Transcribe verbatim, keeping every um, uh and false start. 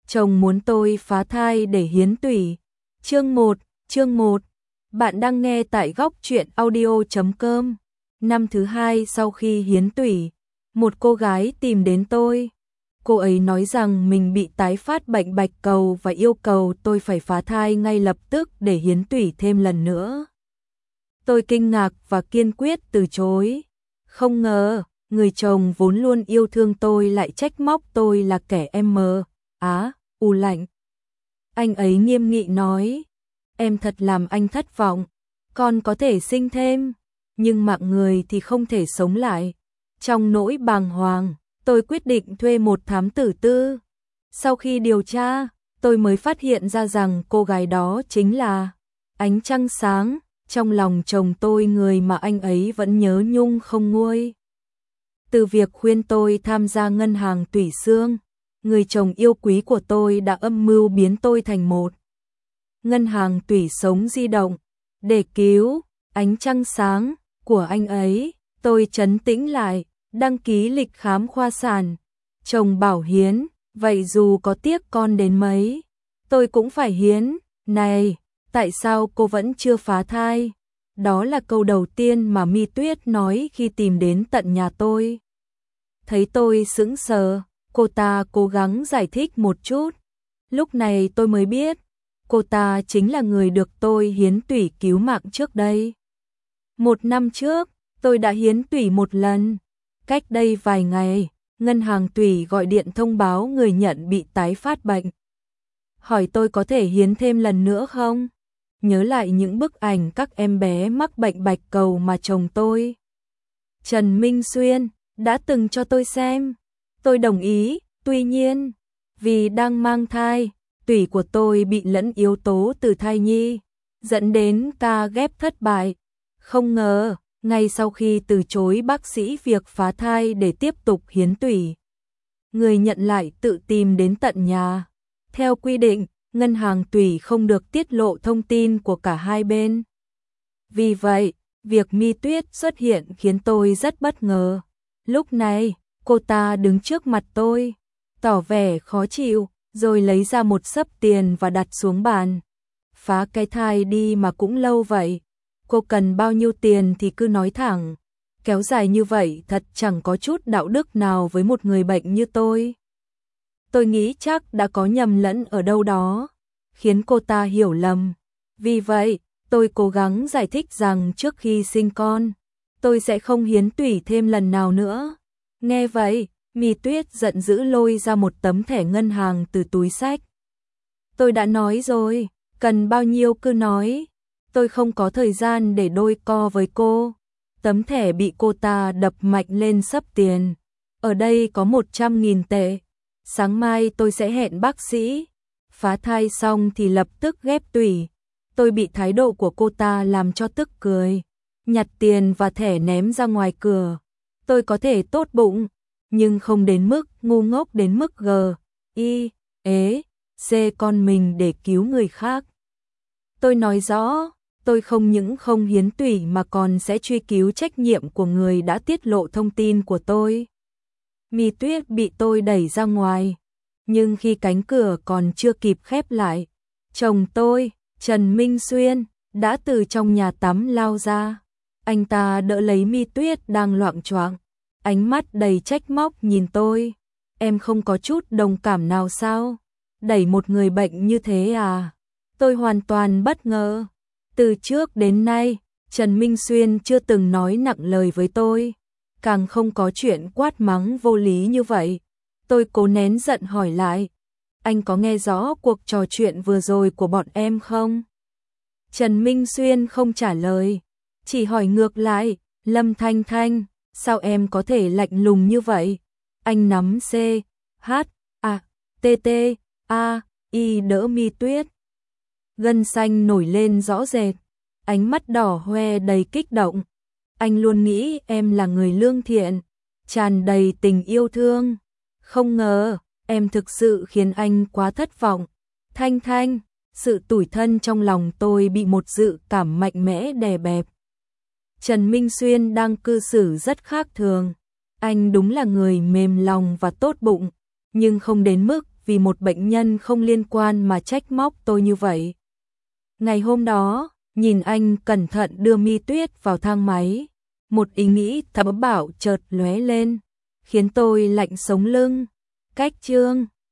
Chồng muốn tôi phá thai để hiến tủy. Chương một, chương một. Bạn đang nghe tại góc truyện audio chấm com. Năm thứ hai sau khi hiến tủy, một cô gái tìm đến tôi. Cô ấy nói rằng mình bị tái phát bệnh bạch cầu và yêu cầu tôi phải phá thai ngay lập tức để hiến tủy thêm lần nữa. Tôi kinh ngạc và kiên quyết từ chối. Không ngờ, người chồng vốn luôn yêu thương tôi lại trách móc tôi là kẻ em mờ, á, u lạnh. Anh ấy nghiêm nghị nói, em thật làm anh thất vọng, con có thể sinh thêm, nhưng mạng người thì không thể sống lại. Trong nỗi bàng hoàng, tôi quyết định thuê một thám tử tư. Sau khi điều tra, tôi mới phát hiện ra rằng cô gái đó chính là ánh trăng sáng trong lòng chồng tôi, người mà anh ấy vẫn nhớ nhung không nguôi. Từ việc khuyên tôi tham gia ngân hàng tủy xương, người chồng yêu quý của tôi đã âm mưu biến tôi thành một ngân hàng tủy sống di động. Để cứu ánh trăng sáng của anh ấy, tôi trấn tĩnh lại, đăng ký lịch khám khoa sản. Chồng bảo hiến, vậy dù có tiếc con đến mấy, tôi cũng phải hiến. Này, tại sao cô vẫn chưa phá thai? Đó là câu đầu tiên mà My Tuyết nói khi tìm đến tận nhà tôi. Thấy tôi sững sờ, cô ta cố gắng giải thích một chút. Lúc này tôi mới biết, cô ta chính là người được tôi hiến tủy cứu mạng trước đây. Một năm trước, tôi đã hiến tủy một lần. Cách đây vài ngày, ngân hàng tủy gọi điện thông báo người nhận bị tái phát bệnh. Hỏi tôi có thể hiến thêm lần nữa không? Nhớ lại những bức ảnh các em bé mắc bệnh bạch cầu mà chồng tôi, Trần Minh Xuyên, đã từng cho tôi xem. Tôi đồng ý, tuy nhiên, vì đang mang thai, tủy của tôi bị lẫn yếu tố từ thai nhi, dẫn đến ca ghép thất bại. Không ngờ, ngay sau khi từ chối bác sĩ việc phá thai để tiếp tục hiến tủy, người nhận lại tự tìm đến tận nhà. Theo quy định, ngân hàng tủy không được tiết lộ thông tin của cả hai bên. Vì vậy, việc My Tuyết xuất hiện khiến tôi rất bất ngờ. Lúc này, cô ta đứng trước mặt tôi, tỏ vẻ khó chịu, rồi lấy ra một xấp tiền và đặt xuống bàn. Phá cái thai đi mà cũng lâu vậy. Cô cần bao nhiêu tiền thì cứ nói thẳng. Kéo dài như vậy thật chẳng có chút đạo đức nào với một người bệnh như tôi. Tôi nghĩ chắc đã có nhầm lẫn ở đâu đó, khiến cô ta hiểu lầm. Vì vậy, tôi cố gắng giải thích rằng trước khi sinh con, tôi sẽ không hiến tủy thêm lần nào nữa. Nghe vậy, My Tuyết giận dữ lôi ra một tấm thẻ ngân hàng từ túi xách. Tôi đã nói rồi, cần bao nhiêu cứ nói. Tôi không có thời gian để đôi co với cô. Tấm thẻ bị cô ta đập mạnh lên xấp tiền. Ở đây có một trăm nghìn tệ. Sáng mai tôi sẽ hẹn bác sĩ. Phá thai xong thì lập tức ghép tủy. Tôi bị thái độ của cô ta làm cho tức cười. Nhặt tiền và thẻ ném ra ngoài cửa. Tôi có thể tốt bụng, nhưng không đến mức ngu ngốc đến mức g, i, ế, c con mình để cứu người khác. Tôi nói rõ, tôi không những không hiến tủy mà còn sẽ truy cứu trách nhiệm của người đã tiết lộ thông tin của tôi. My Tuyết bị tôi đẩy ra ngoài, nhưng khi cánh cửa còn chưa kịp khép lại, chồng tôi, Trần Minh Xuyên, đã từ trong nhà tắm lao ra. Anh ta đỡ lấy My Tuyết đang loạng choạng, ánh mắt đầy trách móc nhìn tôi. Em không có chút đồng cảm nào sao? Đẩy một người bệnh như thế à? Tôi hoàn toàn bất ngờ. Từ trước đến nay, Trần Minh Xuyên chưa từng nói nặng lời với tôi, càng không có chuyện quát mắng vô lý như vậy. Tôi cố nén giận hỏi lại, anh có nghe rõ cuộc trò chuyện vừa rồi của bọn em không? Trần Minh Xuyên không trả lời, chỉ hỏi ngược lại, Lâm Thanh Thanh, sao em có thể lạnh lùng như vậy? Anh nắm C, H, A, T, T, A, I đỡ My Tuyết. Gân xanh nổi lên rõ rệt, ánh mắt đỏ hoe đầy kích động. Anh luôn nghĩ em là người lương thiện, tràn đầy tình yêu thương. Không ngờ, em thực sự khiến anh quá thất vọng. Thanh Thanh, sự tủi thân trong lòng tôi bị một dự cảm mạnh mẽ đè bẹp. Trần Minh Xuyên đang cư xử rất khác thường. Anh đúng là người mềm lòng và tốt bụng, nhưng không đến mức vì một bệnh nhân không liên quan mà trách móc tôi như vậy. Ngày hôm đó, nhìn anh cẩn thận đưa Mi Tuyết vào thang máy, một ý nghĩ thấm bảo chợt lóe lên, khiến tôi lạnh sống lưng. Cách chương